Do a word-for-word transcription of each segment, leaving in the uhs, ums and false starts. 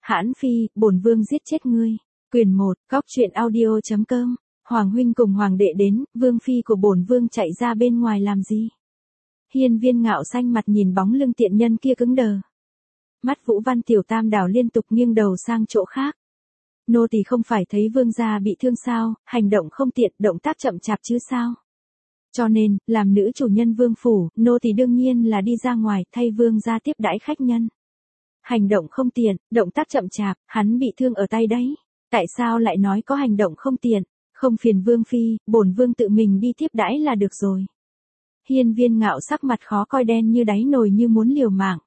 Hãn phi, bổn vương giết chết ngươi. Quyền một, góc truyện audio chấm com. Hoàng huynh cùng hoàng đệ đến, vương phi của bổn vương chạy ra bên ngoài làm gì? Hiên Viên Ngạo xanh mặt nhìn bóng lưng tiện nhân kia cứng đờ. Mắt Vũ Văn Tiểu Tam đảo liên tục nghiêng đầu sang chỗ khác. Nô tỳ không phải thấy vương gia bị thương sao, hành động không tiện, động tác chậm chạp chứ sao? Cho nên, làm nữ chủ nhân vương phủ, nô tỳ đương nhiên là đi ra ngoài thay vương gia tiếp đãi khách nhân. Hành động không tiện, động tác chậm chạp, hắn bị thương ở tay đấy. Tại sao lại nói có hành động không tiện? Không phiền vương phi, bổn vương tự mình đi tiếp đãi là được rồi. Hiên Viên Ngạo sắc mặt khó coi đen như đáy nồi như muốn liều mạng.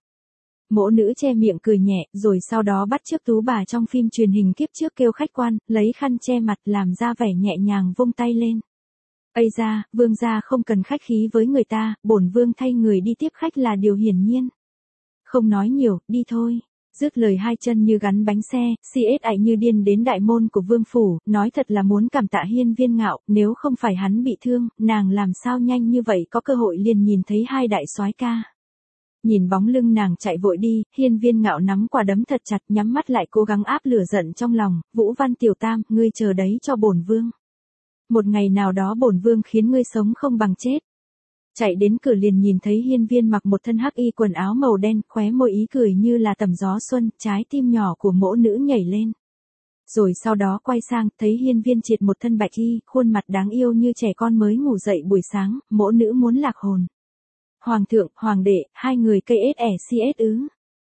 Mỗ nữ che miệng cười nhẹ, rồi sau đó bắt chước tú bà trong phim truyền hình kiếp trước kêu khách quan, lấy khăn che mặt làm ra vẻ nhẹ nhàng vung tay lên. Ây da, vương gia không cần khách khí với người ta, bổn vương thay người đi tiếp khách là điều hiển nhiên. Không nói nhiều, đi thôi. Dứt lời hai chân như gắn bánh xe, xê ét ải như điên đến đại môn của vương phủ, nói thật là muốn cảm tạ Hiên Viên Ngạo, nếu không phải hắn bị thương, nàng làm sao nhanh như vậy có cơ hội liền nhìn thấy hai đại soái ca. Nhìn bóng lưng nàng chạy vội đi, Hiên Viên Ngạo nắm quả đấm thật chặt, nhắm mắt lại cố gắng áp lửa giận trong lòng. Vũ Văn Tiểu Tam, ngươi chờ đấy cho bổn vương. Một ngày nào đó bổn vương khiến ngươi sống không bằng chết. Chạy đến cửa liền nhìn thấy Hiên Viên mặc một thân hắc y quần áo màu đen, khóe môi ý cười như là tầm gió xuân, trái tim nhỏ của mỗ nữ nhảy lên. Rồi sau đó quay sang, thấy Hiên Viên Triệt một thân bạch y, khuôn mặt đáng yêu như trẻ con mới ngủ dậy buổi sáng, mỗ nữ muốn lạc hồn. Hoàng thượng, hoàng đệ, hai người cây ết ẻ si ết ứ.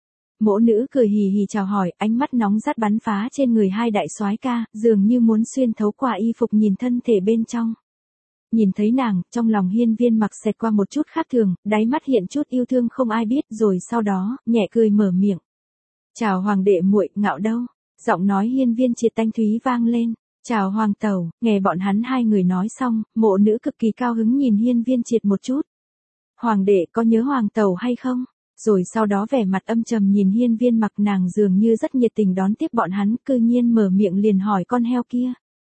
Mỗ nữ cười hì hì chào hỏi, ánh mắt nóng rát bắn phá trên người hai đại soái ca, dường như muốn xuyên thấu qua y phục nhìn thân thể bên trong. Nhìn thấy nàng, trong lòng Hiên Viên mặc xẹt qua một chút khác thường, đáy mắt hiện chút yêu thương không ai biết, rồi sau đó, nhẹ cười mở miệng. Chào hoàng đệ muội, Ngạo đâu? Giọng nói Hiên Viên Triệt thanh thúy vang lên. Chào hoàng tẩu, nghe bọn hắn hai người nói xong, mộ nữ cực kỳ cao hứng nhìn Hiên Viên Triệt một chút. Hoàng đệ có nhớ hoàng tẩu hay không? Rồi sau đó vẻ mặt âm trầm nhìn Hiên Viên mặc, nàng dường như rất nhiệt tình đón tiếp bọn hắn, cư nhiên mở miệng liền hỏi con heo kia.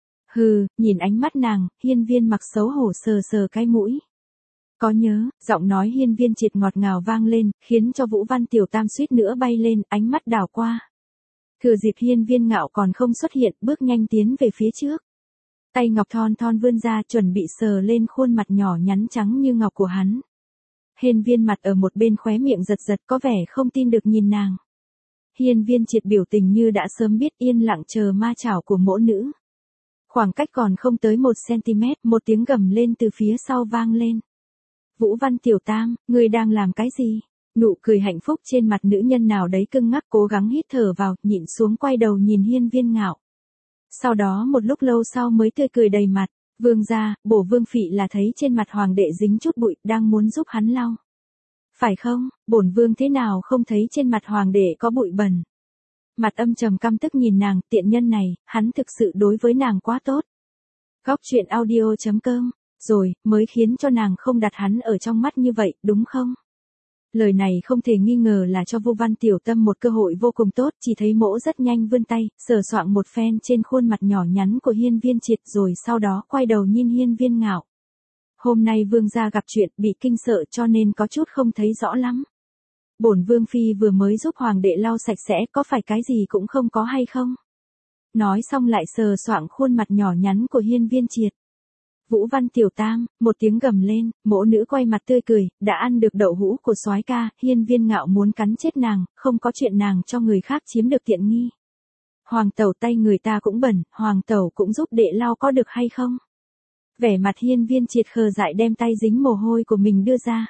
Hừ, nhìn ánh mắt nàng, Hiên Viên mặc xấu hổ sờ sờ cái mũi. Có nhớ, giọng nói Hiên Viên Triệt ngọt ngào vang lên, khiến cho Vũ Văn Tiểu Tam suýt nữa bay lên, ánh mắt đảo qua. Thừa dịp Hiên Viên Ngạo còn không xuất hiện, bước nhanh tiến về phía trước. Tay ngọc thon thon vươn ra, chuẩn bị sờ lên khuôn mặt nhỏ nhắn trắng như ngọc của hắn. Hiên Viên mặt ở một bên khóe miệng giật giật có vẻ không tin được nhìn nàng. Hiên Viên Triệt biểu tình như đã sớm biết, yên lặng chờ ma chảo của mỗ nữ. Khoảng cách còn không tới một xăng-ti-mét, một tiếng gầm lên từ phía sau vang lên. Vũ Văn Tiểu Tam, ngươi đang làm cái gì? Nụ cười hạnh phúc trên mặt nữ nhân nào đấy cưng ngắc, cố gắng hít thở vào, nhịn xuống quay đầu nhìn Hiên Viên Ngạo. Sau đó một lúc lâu sau mới tươi cười đầy mặt. Vương gia, bổ vương phị là thấy trên mặt hoàng đệ dính chút bụi, đang muốn giúp hắn lau. Phải không, bổn vương thế nào không thấy trên mặt hoàng đệ có bụi bẩn. Mặt âm trầm căm tức nhìn nàng, tiện nhân này, hắn thực sự đối với nàng quá tốt. Góc truyện audio chấm com, rồi, mới khiến cho nàng không đặt hắn ở trong mắt như vậy, đúng không? Lời này không thể nghi ngờ là cho Vũ Văn Tiểu Tâm một cơ hội vô cùng tốt, chỉ thấy mỗ rất nhanh vươn tay, sờ soạng một phen trên khuôn mặt nhỏ nhắn của Hiên Viên Triệt, rồi sau đó quay đầu nhìn Hiên Viên Ngạo. Hôm nay vương gia gặp chuyện, bị kinh sợ cho nên có chút không thấy rõ lắm. Bổn vương phi vừa mới giúp hoàng đệ lau sạch sẽ, có phải cái gì cũng không có hay không? Nói xong lại sờ soạng khuôn mặt nhỏ nhắn của Hiên Viên Triệt. Vũ Văn Tiểu Tam, một tiếng gầm lên, mỗ nữ quay mặt tươi cười, đã ăn được đậu hũ của soái ca, Hiên Viên Ngạo muốn cắn chết nàng, không có chuyện nàng cho người khác chiếm được tiện nghi. Hoàng tẩu tay người ta cũng bẩn, hoàng tẩu cũng giúp đệ lau có được hay không? Vẻ mặt Hiên Viên Triệt khờ dại đem tay dính mồ hôi của mình đưa ra.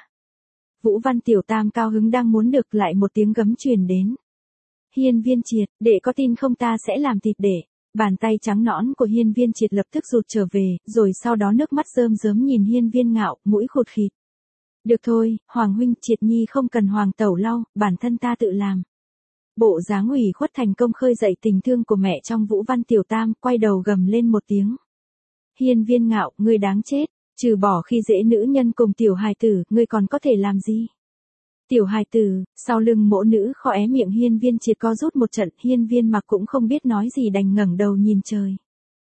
Vũ Văn Tiểu Tam cao hứng đang muốn được, lại một tiếng gấm truyền đến. Hiên Viên Triệt, đệ có tin không ta sẽ làm thịt đệ. Bàn tay trắng nõn của Hiên Viên Triệt lập tức rụt trở về, rồi sau đó nước mắt rơm rớm nhìn Hiên Viên Ngạo, mũi khụt khịt. Được thôi, Hoàng huynh, Triệt nhi không cần hoàng tẩu lau, bản thân ta tự làm. Bộ dáng ủy khuất thành công khơi dậy tình thương của mẹ trong Vũ Văn Tiểu Tam, quay đầu gầm lên một tiếng. Hiên Viên Ngạo, ngươi đáng chết, trừ bỏ khi dễ nữ nhân cùng tiểu hài tử, ngươi còn có thể làm gì? Tiểu hài tử, sau lưng mỗ nữ khóe miệng Hiên Viên Triệt co rút một trận, Hiên Viên mặc cũng không biết nói gì đành ngẩng đầu nhìn trời.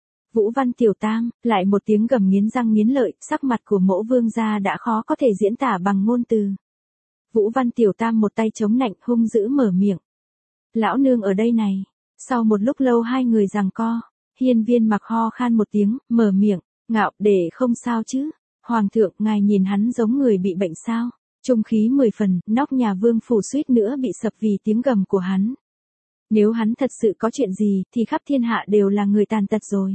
Vũ Văn Tiểu Tam, lại một tiếng gầm nghiến răng nghiến lợi, sắc mặt của mỗ vương gia đã khó có thể diễn tả bằng ngôn từ. Vũ Văn Tiểu Tam một tay chống nạnh hung dữ mở miệng. lão nương ở đây này. Sau một lúc lâu hai người giằng co, hiên viên mặc ho khan một tiếng, mở miệng, Ngạo đệ không sao chứ? Hoàng thượng, ngài nhìn hắn giống người bị bệnh sao? Trung khí mười phần, nóc nhà vương phủ suýt nữa bị sập vì tiếng gầm của hắn. Nếu hắn thật sự có chuyện gì, thì khắp thiên hạ đều là người tàn tật rồi.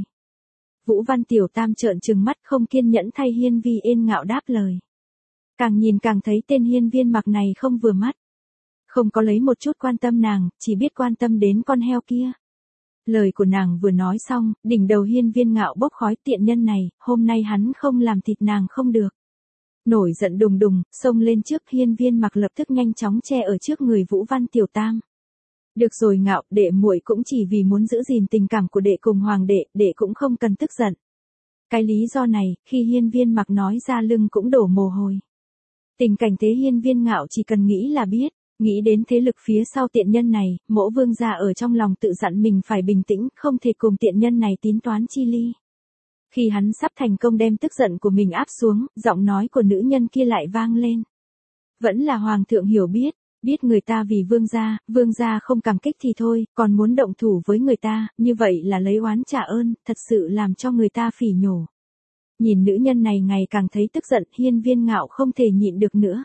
Vũ Văn Tiểu Tam trợn trừng mắt không kiên nhẫn thay Hiên Vi Yên Ngạo đáp lời. Càng nhìn càng thấy tên hiên viên mặc này không vừa mắt. Không có lấy một chút quan tâm nàng, chỉ biết quan tâm đến con heo kia. Lời của nàng vừa nói xong, đỉnh đầu hiên viên Ngạo bốc khói, tiện nhân này, hôm nay hắn không làm thịt nàng không được. Nổi giận đùng đùng, xông lên trước, hiên viên mặc lập tức nhanh chóng che ở trước người Vũ Văn Tiểu Tam. Được rồi Ngạo, đệ muội cũng chỉ vì muốn giữ gìn tình cảm của đệ cùng hoàng đệ, đệ cũng không cần tức giận. Cái lý do này, khi hiên viên mặc nói ra lưng cũng đổ mồ hôi. Tình cảnh thế hiên viên Ngạo chỉ cần nghĩ là biết, nghĩ đến thế lực phía sau tiện nhân này, Mỗ vương gia ở trong lòng tự dặn mình phải bình tĩnh, không thể cùng tiện nhân này tín toán chi ly. Khi hắn sắp thành công đem tức giận của mình áp xuống, giọng nói của nữ nhân kia lại vang lên. Vẫn là hoàng thượng hiểu biết, biết người ta vì vương gia, vương gia không cảm kích thì thôi, còn muốn động thủ với người ta, như vậy là lấy oán trả ơn, thật sự làm cho người ta phỉ nhổ. Nhìn nữ nhân này ngày càng thấy tức giận, hiên viên Ngạo không thể nhịn được nữa.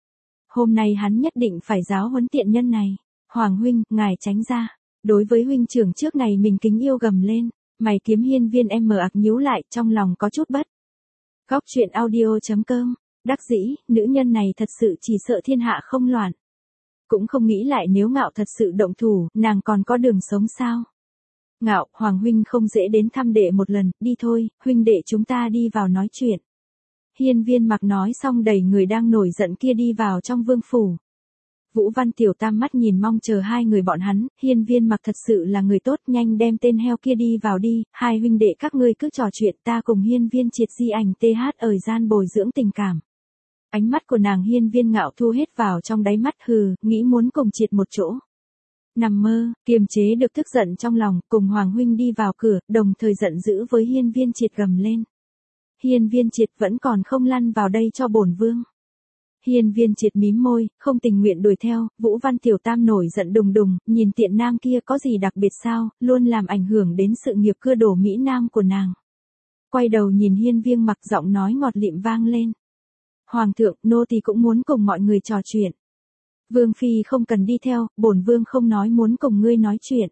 Hôm nay hắn nhất định phải giáo huấn tiện nhân này. Hoàng huynh, ngài tránh ra. Đối với huynh trưởng trước này mình kính yêu gầm lên. Mày kiếm hiên viên em mờ ạc nhíu lại, trong lòng có chút bất. Góc truyện audio chấm com. Đắc dĩ, nữ nhân này thật sự chỉ sợ thiên hạ không loạn. Cũng không nghĩ lại nếu Ngạo thật sự động thủ, nàng còn có đường sống sao. Ngạo, Hoàng huynh không dễ đến thăm đệ một lần, đi thôi, huynh đệ chúng ta đi vào nói chuyện. Hiên viên mặc nói xong đẩy người đang nổi giận kia đi vào trong vương phủ. Vũ Văn Tiểu Tam mắt nhìn mong chờ hai người bọn hắn, hiên viên mặc thật sự là người tốt, nhanh đem tên heo kia đi vào đi, hai huynh đệ các ngươi cứ trò chuyện, ta cùng hiên viên triệt di ảnh th ở gian bồi dưỡng tình cảm. Ánh mắt của nàng hiên viên Ngạo thu hết vào trong đáy mắt, hừ, nghĩ muốn cùng triệt một chỗ. Nằm mơ, kiềm chế được tức giận trong lòng, cùng Hoàng huynh đi vào cửa, đồng thời giận dữ với hiên viên triệt gầm lên. Hiên viên triệt vẫn còn không lăn vào đây cho bổn vương. Hiên viên triệt mím môi, không tình nguyện đuổi theo, Vũ Văn Tiểu Tam nổi giận đùng đùng, nhìn tiện nam kia có gì đặc biệt sao, luôn làm ảnh hưởng đến sự nghiệp cưa đổ Mỹ Nam của nàng. Quay đầu nhìn hiên viên mặc, giọng nói ngọt lịm vang lên. Hoàng thượng, nô tỳ cũng muốn cùng mọi người trò chuyện. Vương phi không cần đi theo, bổn vương không nói muốn cùng ngươi nói chuyện.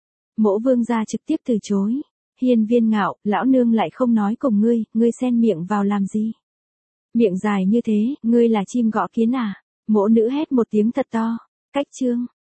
Mỗ vương gia trực tiếp từ chối. Hiên viên Ngạo, lão nương lại không nói cùng ngươi, ngươi xen miệng vào làm gì? Miệng dài như thế, ngươi là chim gõ kiến à? Mỗ nữ hét một tiếng thật to. Cách chương.